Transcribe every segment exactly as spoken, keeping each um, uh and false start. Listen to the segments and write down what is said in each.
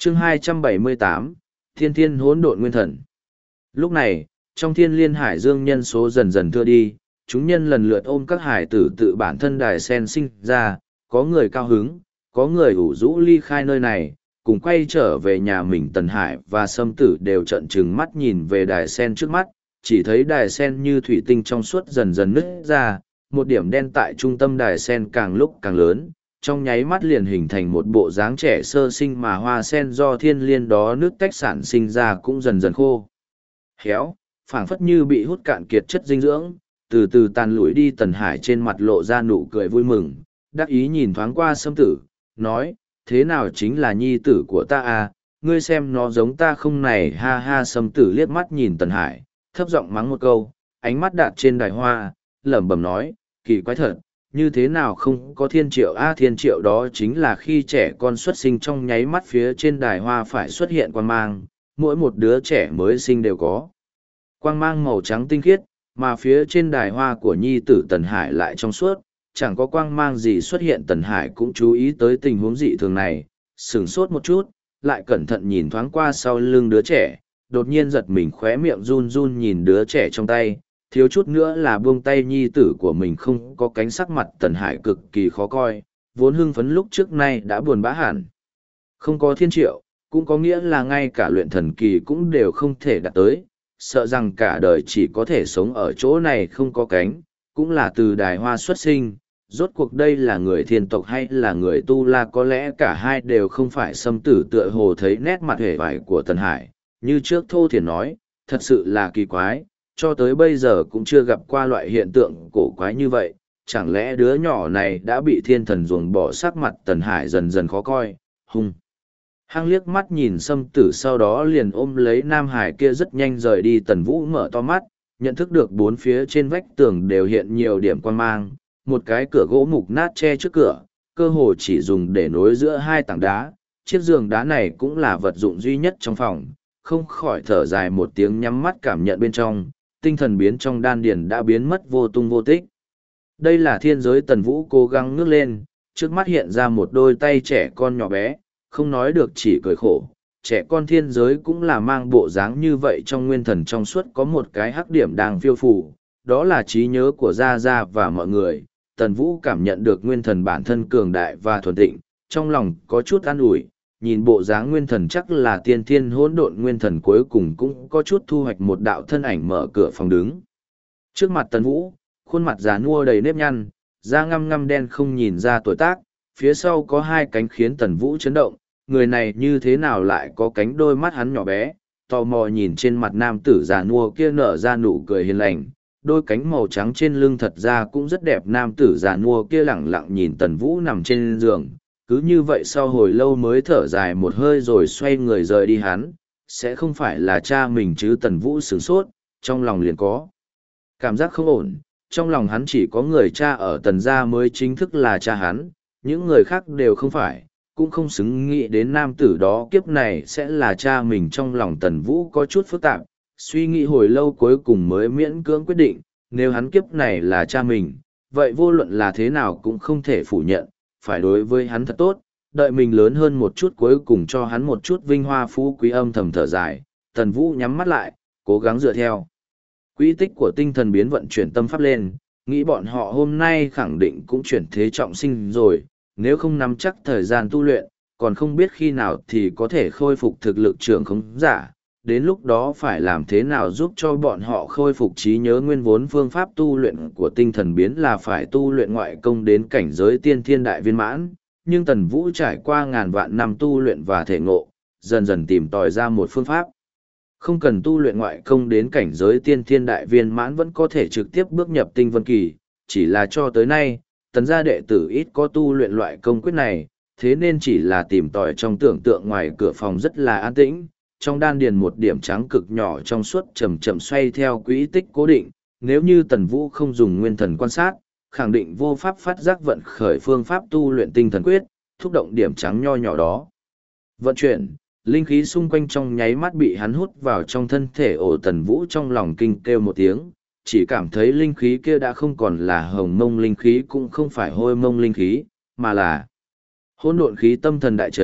chương hai trăm bảy mươi tám, Thiên Thiên Hỗn Độn Nguyên Thần. Lúc này, trong Thiên Liên Hải Dương nhân số dần dần thưa đi, chúng nhân lần lượt ôm các hải tử tự bản thân đài sen sinh ra, có người cao hứng, có người ủ rũ ly khai nơi này, cùng quay trở về nhà mình. Tần Hải và Sâm Tử đều trợn trừng mắt nhìn về đài sen trước mắt, chỉ thấy đài sen như thủy tinh trong suốt dần dần nứt ra, một điểm đen tại trung tâm đài sen càng lúc càng lớn, trong nháy mắt liền hình thành một bộ dáng trẻ sơ sinh, mà hoa sen do thiên liên đó nước tách sản sinh ra cũng dần dần khô héo, phảng phất như bị hút cạn kiệt chất dinh dưỡng, từ từ tàn lủi đi. Tần Hải trên mặt lộ ra nụ cười vui mừng, đắc ý nhìn thoáng qua Sâm Tử, nói, thế nào chính là nhi tử của ta à, ngươi xem nó giống ta không này, ha ha. Sâm Tử liếc mắt nhìn Tần Hải, thấp giọng mắng một câu, ánh mắt đặt trên đài hoa, lẩm bẩm nói, kỳ quái thật, như thế nào không có thiên triệu a? Thiên triệu đó chính là khi trẻ con xuất sinh trong nháy mắt phía trên đài hoa phải xuất hiện quang mang, mỗi một đứa trẻ mới sinh đều có quang mang màu trắng tinh khiết, mà phía trên đài hoa của nhi tử Tần Hải lại trong suốt, chẳng có quang mang gì xuất hiện. Tần Hải cũng chú ý tới tình huống dị thường này, sửng sốt một chút, lại cẩn thận nhìn thoáng qua sau lưng đứa trẻ, đột nhiên giật mình, khóe miệng run run nhìn đứa trẻ trong tay, thiếu chút nữa là buông tay nhi tử của mình không có cánh. Sắc mặt Tần Hải cực kỳ khó coi, vốn hưng phấn lúc trước nay đã buồn bã hẳn. Không có thiên triệu, cũng có nghĩa là ngay cả luyện thần kỳ cũng đều không thể đạt tới, sợ rằng cả đời chỉ có thể sống ở chỗ này không có cánh, cũng là từ đài hoa xuất sinh. Rốt cuộc đây là người thiên tộc hay là người tu la, có lẽ cả hai đều không phải. Sâm Tử tựa hồ thấy nét mặt hề vải của Tần Hải, như trước thô thiển nói, thật sự là kỳ quái, cho tới bây giờ cũng chưa gặp qua loại hiện tượng cổ quái như vậy, chẳng lẽ đứa nhỏ này đã bị thiên thần ruồng bỏ? Sắc mặt Tần Hải dần dần khó coi, hung hăng liếc mắt nhìn Sâm Tử, sau đó liền ôm lấy Nam Hải kia rất nhanh rời đi. Tần Vũ mở to mắt, nhận thức được bốn phía trên vách tường đều hiện nhiều điểm quan mang, một cái cửa gỗ mục nát che trước cửa, cơ hồ chỉ dùng để nối giữa hai tảng đá. Chiếc giường đá này cũng là vật dụng duy nhất trong phòng, không khỏi thở dài một tiếng, nhắm mắt cảm nhận bên trong, tinh thần biến trong đan điền đã biến mất vô tung vô tích. Đây là thiên giới. Tần Vũ cố gắng ngước lên, trước mắt hiện ra một đôi tay trẻ con nhỏ bé, không nói được chỉ cười khổ. Trẻ con thiên giới cũng là mang bộ dáng như vậy. Trong nguyên thần trong suốt có một cái hắc điểm đang phiêu phù, đó là trí nhớ của Gia Gia và mọi người. Tần Vũ cảm nhận được nguyên thần bản thân cường đại và thuần tịnh, trong lòng có chút an ủi, nhìn bộ dáng nguyên thần chắc là tiên thiên hỗn độn nguyên thần, cuối cùng cũng có chút thu hoạch. Một đạo thân ảnh mở cửa phòng đứng trước mặt Tần Vũ, khuôn mặt già nua đầy nếp nhăn, da ngăm ngăm đen không nhìn ra tuổi tác, phía sau có hai cánh khiến Tần Vũ chấn động. Người này như thế nào lại có cánh? Đôi mắt hắn nhỏ bé, tò mò nhìn trên mặt nam tử già nua kia, nở ra nụ cười hiền lành, đôi cánh màu trắng trên lưng thật ra cũng rất đẹp. Nam tử già nua kia lẳng lặng nhìn Tần Vũ nằm trên giường, cứ như vậy sau hồi lâu mới thở dài một hơi rồi xoay người rời đi. Hắn sẽ không phải là cha mình chứ? Tần Vũ sửng sốt, trong lòng liền có cảm giác không ổn. Trong lòng hắn chỉ có người cha ở Tần gia mới chính thức là cha hắn, những người khác đều không phải, cũng không xứng nghĩ đến nam tử đó kiếp này sẽ là cha mình. Trong lòng Tần Vũ có chút phức tạp, suy nghĩ hồi lâu cuối cùng mới miễn cưỡng quyết định, nếu hắn kiếp này là cha mình, vậy vô luận là thế nào cũng không thể phủ nhận, phải đối với hắn thật tốt, đợi mình lớn hơn một chút cuối cùng cho hắn một chút vinh hoa phú quý. Âm thầm thở dài, Tần Vũ nhắm mắt lại, cố gắng dựa theo quỹ tích của tinh thần biến vận chuyển tâm pháp lên, nghĩ bọn họ hôm nay khẳng định cũng chuyển thế trọng sinh rồi, nếu không nắm chắc thời gian tu luyện, còn không biết khi nào thì có thể khôi phục thực lực trưởng khống giả. Đến lúc đó phải làm thế nào giúp cho bọn họ khôi phục trí nhớ? Nguyên vốn phương pháp tu luyện của tinh thần biến là phải tu luyện ngoại công đến cảnh giới tiên thiên đại viên mãn, nhưng Tần Vũ trải qua ngàn vạn năm tu luyện và thể ngộ, dần dần tìm tòi ra một phương pháp. Không cần tu luyện ngoại công đến cảnh giới tiên thiên đại viên mãn vẫn có thể trực tiếp bước nhập tinh vân kỳ, chỉ là cho tới nay, Tần gia đệ tử ít có tu luyện loại công quyết này, thế nên chỉ là tìm tòi trong tưởng tượng. Ngoài cửa phòng rất là an tĩnh, trong đan điền một điểm trắng cực nhỏ trong suốt chậm chậm xoay theo quỹ tích cố định, nếu như Tần Vũ không dùng nguyên thần quan sát, khẳng định vô pháp phát giác vận khởi phương pháp tu luyện tinh thần quyết, thúc động điểm trắng nho nhỏ đó. Vận chuyển, linh khí xung quanh trong nháy mắt bị hắn hút vào trong thân thể. Ổ Tần Vũ trong lòng kinh kêu một tiếng, chỉ cảm thấy linh khí kia đã không còn là hồng mông linh khí, cũng không phải hôi mông linh khí, mà là hỗn độn khí. Tâm thần đại chấn,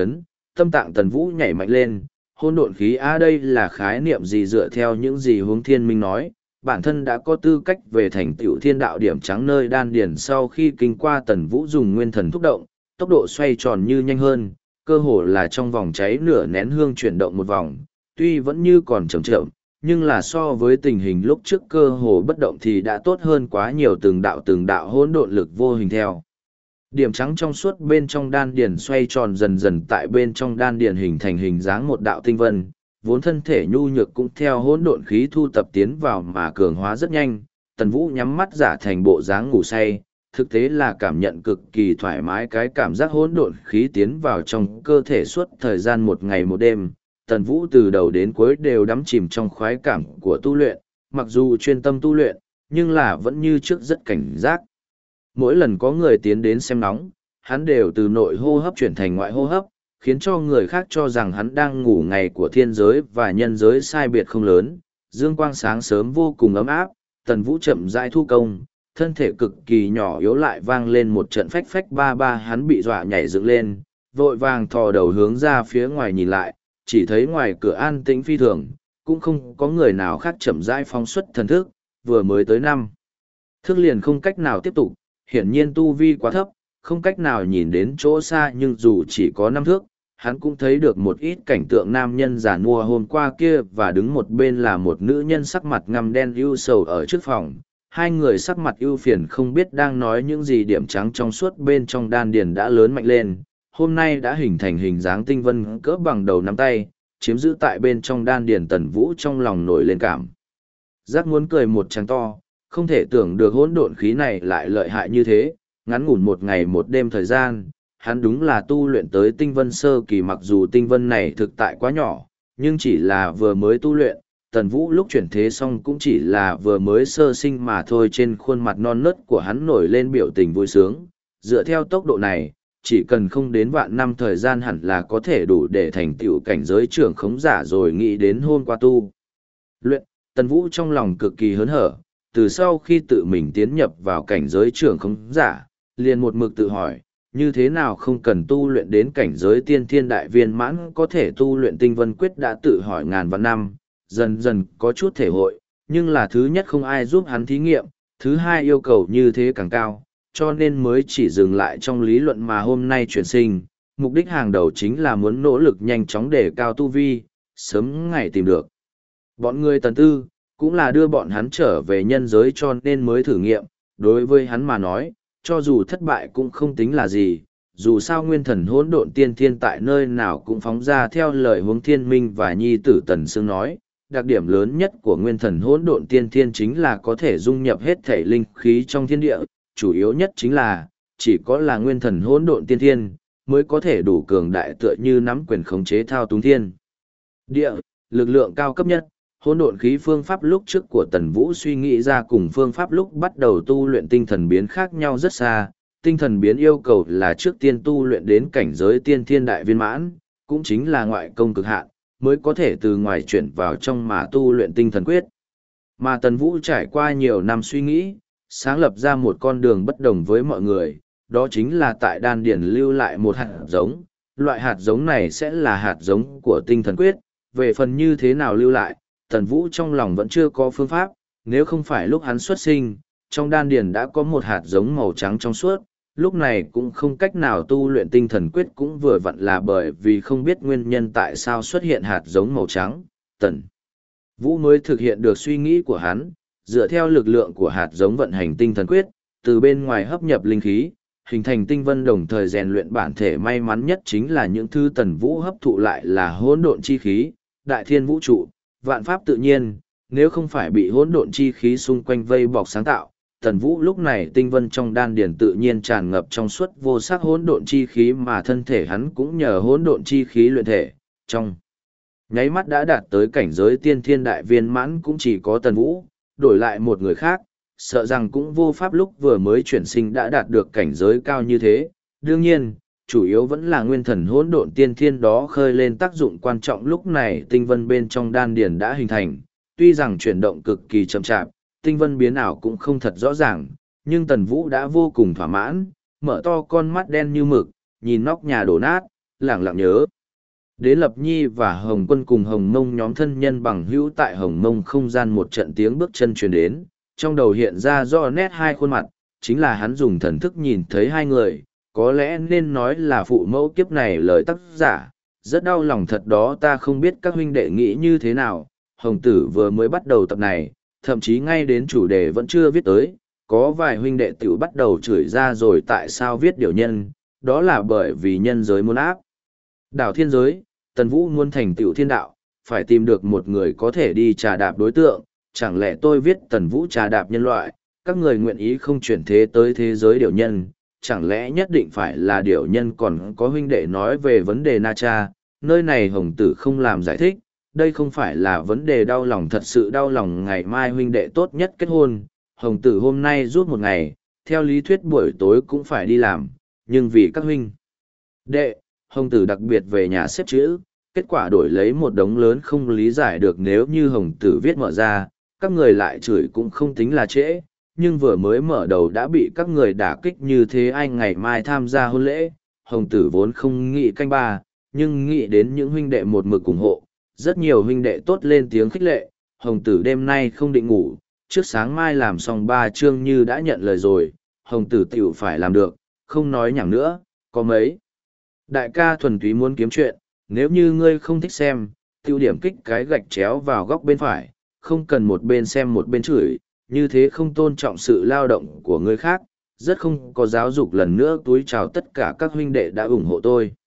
tâm tạng Tần Vũ nhảy mạnh lên, hỗn độn khí a đây là khái niệm gì dựa theo những gì hướng thiên minh nói, bản thân đã có tư cách về thành tựu thiên đạo điểm trắng nơi đan điền sau khi kinh qua Tần Vũ dùng nguyên thần thúc động, tốc độ xoay tròn như nhanh hơn, cơ hồ là trong vòng cháy nửa nén hương chuyển động một vòng, tuy vẫn như còn chậm chậm, nhưng là so với tình hình lúc trước cơ hồ bất động thì đã tốt hơn quá nhiều, từng đạo từng đạo hỗn độn lực vô hình theo. Điểm trắng trong suốt bên trong đan điền xoay tròn dần dần tại bên trong đan điền hình thành hình dáng một đạo tinh vân, vốn thân thể nhu nhược cũng theo hỗn độn khí thu tập tiến vào mà cường hóa rất nhanh. Tần Vũ nhắm mắt giả thành bộ dáng ngủ say, thực tế là cảm nhận cực kỳ thoải mái cái cảm giác hỗn độn khí tiến vào trong cơ thể suốt thời gian một ngày một đêm. Tần Vũ từ đầu đến cuối đều đắm chìm trong khoái cảm của tu luyện, mặc dù chuyên tâm tu luyện, nhưng là vẫn như trước rất cảnh giác. Mỗi lần có người tiến đến xem nóng, hắn đều từ nội hô hấp chuyển thành ngoại hô hấp, khiến cho người khác cho rằng hắn đang ngủ ngày của thiên giới và nhân giới sai biệt không lớn. Dương quang sáng sớm vô cùng ấm áp, Tần Vũ chậm rãi thu công, thân thể cực kỳ nhỏ yếu lại vang lên một trận phách phách ba ba, hắn bị dọa nhảy dựng lên, vội vàng thò đầu hướng ra phía ngoài nhìn lại, chỉ thấy ngoài cửa an tĩnh phi thường, cũng không có người nào khác, chậm rãi phóng xuất thần thức, vừa mới tới năm thức liền không cách nào tiếp tục, hiển nhiên tu vi quá thấp, không cách nào nhìn đến chỗ xa, nhưng dù chỉ có năm thước, hắn cũng thấy được một ít cảnh tượng nam nhân già nua hôm qua kia, và đứng một bên là một nữ nhân sắc mặt ngăm đen ưu sầu ở trước phòng. Hai người sắc mặt ưu phiền không biết đang nói những gì. Điểm trắng trong suốt bên trong đan điền đã lớn mạnh lên, hôm nay đã hình thành hình dáng tinh vân cỡ bằng đầu nắm tay, chiếm giữ tại bên trong đan điền. Tần Vũ trong lòng nổi lên cảm giác muốn cười một tràng to, không thể tưởng được hỗn độn khí này lại lợi hại như thế. Ngắn ngủn một ngày một đêm thời gian, hắn đúng là tu luyện tới tinh vân sơ kỳ, mặc dù tinh vân này thực tại quá nhỏ, nhưng chỉ là vừa mới tu luyện. Tần Vũ lúc chuyển thế xong cũng chỉ là vừa mới sơ sinh mà thôi. Trên khuôn mặt non nớt của hắn nổi lên biểu tình vui sướng, dựa theo tốc độ này, chỉ cần không đến vạn năm thời gian hẳn là có thể đủ để thành tựu cảnh giới trưởng khống giả rồi. Nghĩ đến hôm qua tu luyện, Tần Vũ trong lòng cực kỳ hớn hở, từ sau khi tự mình tiến nhập vào cảnh giới trưởng khống giả, liền một mực tự hỏi, như thế nào không cần tu luyện đến cảnh giới tiên thiên đại viên mãn có thể tu luyện tinh vân quyết, đã tự hỏi ngàn vạn năm, dần dần có chút thể hội, nhưng là thứ nhất không ai giúp hắn thí nghiệm, thứ hai yêu cầu như thế càng cao, cho nên mới chỉ dừng lại trong lý luận mà hôm nay chuyển sinh, mục đích hàng đầu chính là muốn nỗ lực nhanh chóng để cao tu vi, sớm ngày tìm được. Bọn người Tần Tư, cũng là đưa bọn hắn trở về nhân giới cho nên mới thử nghiệm, đối với hắn mà nói, cho dù thất bại cũng không tính là gì, dù sao nguyên thần hỗn độn tiên thiên tại nơi nào cũng phóng ra. Theo lời Hướng Thiên Minh và nhi tử Tần Sương nói, đặc điểm lớn nhất của nguyên thần hỗn độn tiên thiên chính là có thể dung nhập hết thể linh khí trong thiên địa, chủ yếu nhất chính là, chỉ có là nguyên thần hỗn độn tiên thiên, mới có thể đủ cường đại tựa như nắm quyền khống chế thao túng thiên địa, lực lượng cao cấp nhất. Hỗn độn khí phương pháp lúc trước của Tần Vũ suy nghĩ ra cùng phương pháp lúc bắt đầu tu luyện tinh thần biến khác nhau rất xa. Tinh thần biến yêu cầu là trước tiên tu luyện đến cảnh giới tiên thiên đại viên mãn, cũng chính là ngoại công cực hạn, mới có thể từ ngoài chuyển vào trong mà tu luyện tinh thần quyết. Mà Tần Vũ trải qua nhiều năm suy nghĩ, sáng lập ra một con đường bất đồng với mọi người, đó chính là tại đan điển lưu lại một hạt giống. Loại hạt giống này sẽ là hạt giống của tinh thần quyết. Về phần như thế nào lưu lại, Tần Vũ trong lòng vẫn chưa có phương pháp, nếu không phải lúc hắn xuất sinh, trong đan điền đã có một hạt giống màu trắng trong suốt, lúc này cũng không cách nào tu luyện tinh thần quyết, cũng vừa vặn là bởi vì không biết nguyên nhân tại sao xuất hiện hạt giống màu trắng. Tần Vũ mới thực hiện được suy nghĩ của hắn, dựa theo lực lượng của hạt giống vận hành tinh thần quyết, từ bên ngoài hấp nhập linh khí, hình thành tinh vân, đồng thời rèn luyện bản thể. May mắn nhất chính là những thứ Tần Vũ hấp thụ lại là hỗn độn chi khí, đại thiên vũ trụ, vạn pháp tự nhiên, nếu không phải bị hỗn độn chi khí xung quanh vây bọc sáng tạo, Tần Vũ lúc này tinh vân trong đan điền tự nhiên tràn ngập trong suốt vô sắc hỗn độn chi khí, mà thân thể hắn cũng nhờ hỗn độn chi khí luyện thể, trong nháy mắt đã đạt tới cảnh giới tiên thiên đại viên mãn. Cũng chỉ có Tần Vũ, đổi lại một người khác, sợ rằng cũng vô pháp lúc vừa mới chuyển sinh đã đạt được cảnh giới cao như thế. Đương nhiên, chủ yếu vẫn là nguyên thần hỗn độn tiên thiên đó khơi lên tác dụng quan trọng. Lúc này tinh vân bên trong đan điền đã hình thành, tuy rằng chuyển động cực kỳ chậm chạp, tinh vân biến ảo cũng không thật rõ ràng, nhưng Tần Vũ đã vô cùng thỏa mãn, mở to con mắt đen như mực, nhìn nóc nhà đổ nát, lẳng lặng nhớ. Đế Lập Nhi và Hồng Quân cùng Hồng Mông nhóm thân nhân bằng hữu tại Hồng Mông không gian một trận tiếng bước chân truyền đến, trong đầu hiện ra rõ nét hai khuôn mặt, chính là hắn dùng thần thức nhìn thấy hai người, có lẽ nên nói là phụ mẫu kiếp này lời tác giả, rất đau lòng thật đó. Ta không biết các huynh đệ nghĩ như thế nào, Hồng Tử vừa mới bắt đầu tập này, thậm chí ngay đến chủ đề vẫn chưa viết tới, có vài huynh đệ tiểu bắt đầu chửi ra rồi tại sao viết điều nhân, đó là bởi vì nhân giới muốn áp đảo thiên giới, Tần Vũ muốn thành tựu thiên đạo, phải tìm được một người có thể đi trà đạp đối tượng, chẳng lẽ tôi viết Tần Vũ trà đạp nhân loại, các người nguyện ý không chuyển thế tới thế giới điều nhân, chẳng lẽ nhất định phải là điều nhân. Còn có huynh đệ nói về vấn đề Na Cha, nơi này Hồng Tử không làm giải thích, đây không phải là vấn đề đau lòng, thật sự đau lòng. Ngày mai huynh đệ tốt nhất kết hôn, Hồng Tử hôm nay rút một ngày, theo lý thuyết buổi tối cũng phải đi làm, nhưng vì các huynh đệ, Hồng Tử đặc biệt về nhà xếp chữ, kết quả đổi lấy một đống lớn không lý giải được. Nếu như Hồng Tử viết mở ra, các người lại chửi cũng không tính là trễ, nhưng vừa mới mở đầu đã bị các người đả kích như thế. Anh ngày mai tham gia hôn lễ, Hồng Tử vốn không nghĩ canh ba, nhưng nghĩ đến những huynh đệ một mực ủng hộ, rất nhiều huynh đệ tốt lên tiếng khích lệ. Hồng Tử đêm nay không định ngủ, trước sáng mai làm xong ba chương như đã nhận lời rồi, Hồng Tử tiểu phải làm được, không nói nhảm nữa. Có mấy đại ca thuần túy muốn kiếm chuyện, nếu như ngươi không thích xem, tiêu điểm kích cái gạch chéo vào góc bên phải, không cần một bên xem một bên chửi, như thế không tôn trọng sự lao động của người khác, rất không có giáo dục. Lần nữa túi chào tất cả các huynh đệ đã ủng hộ tôi.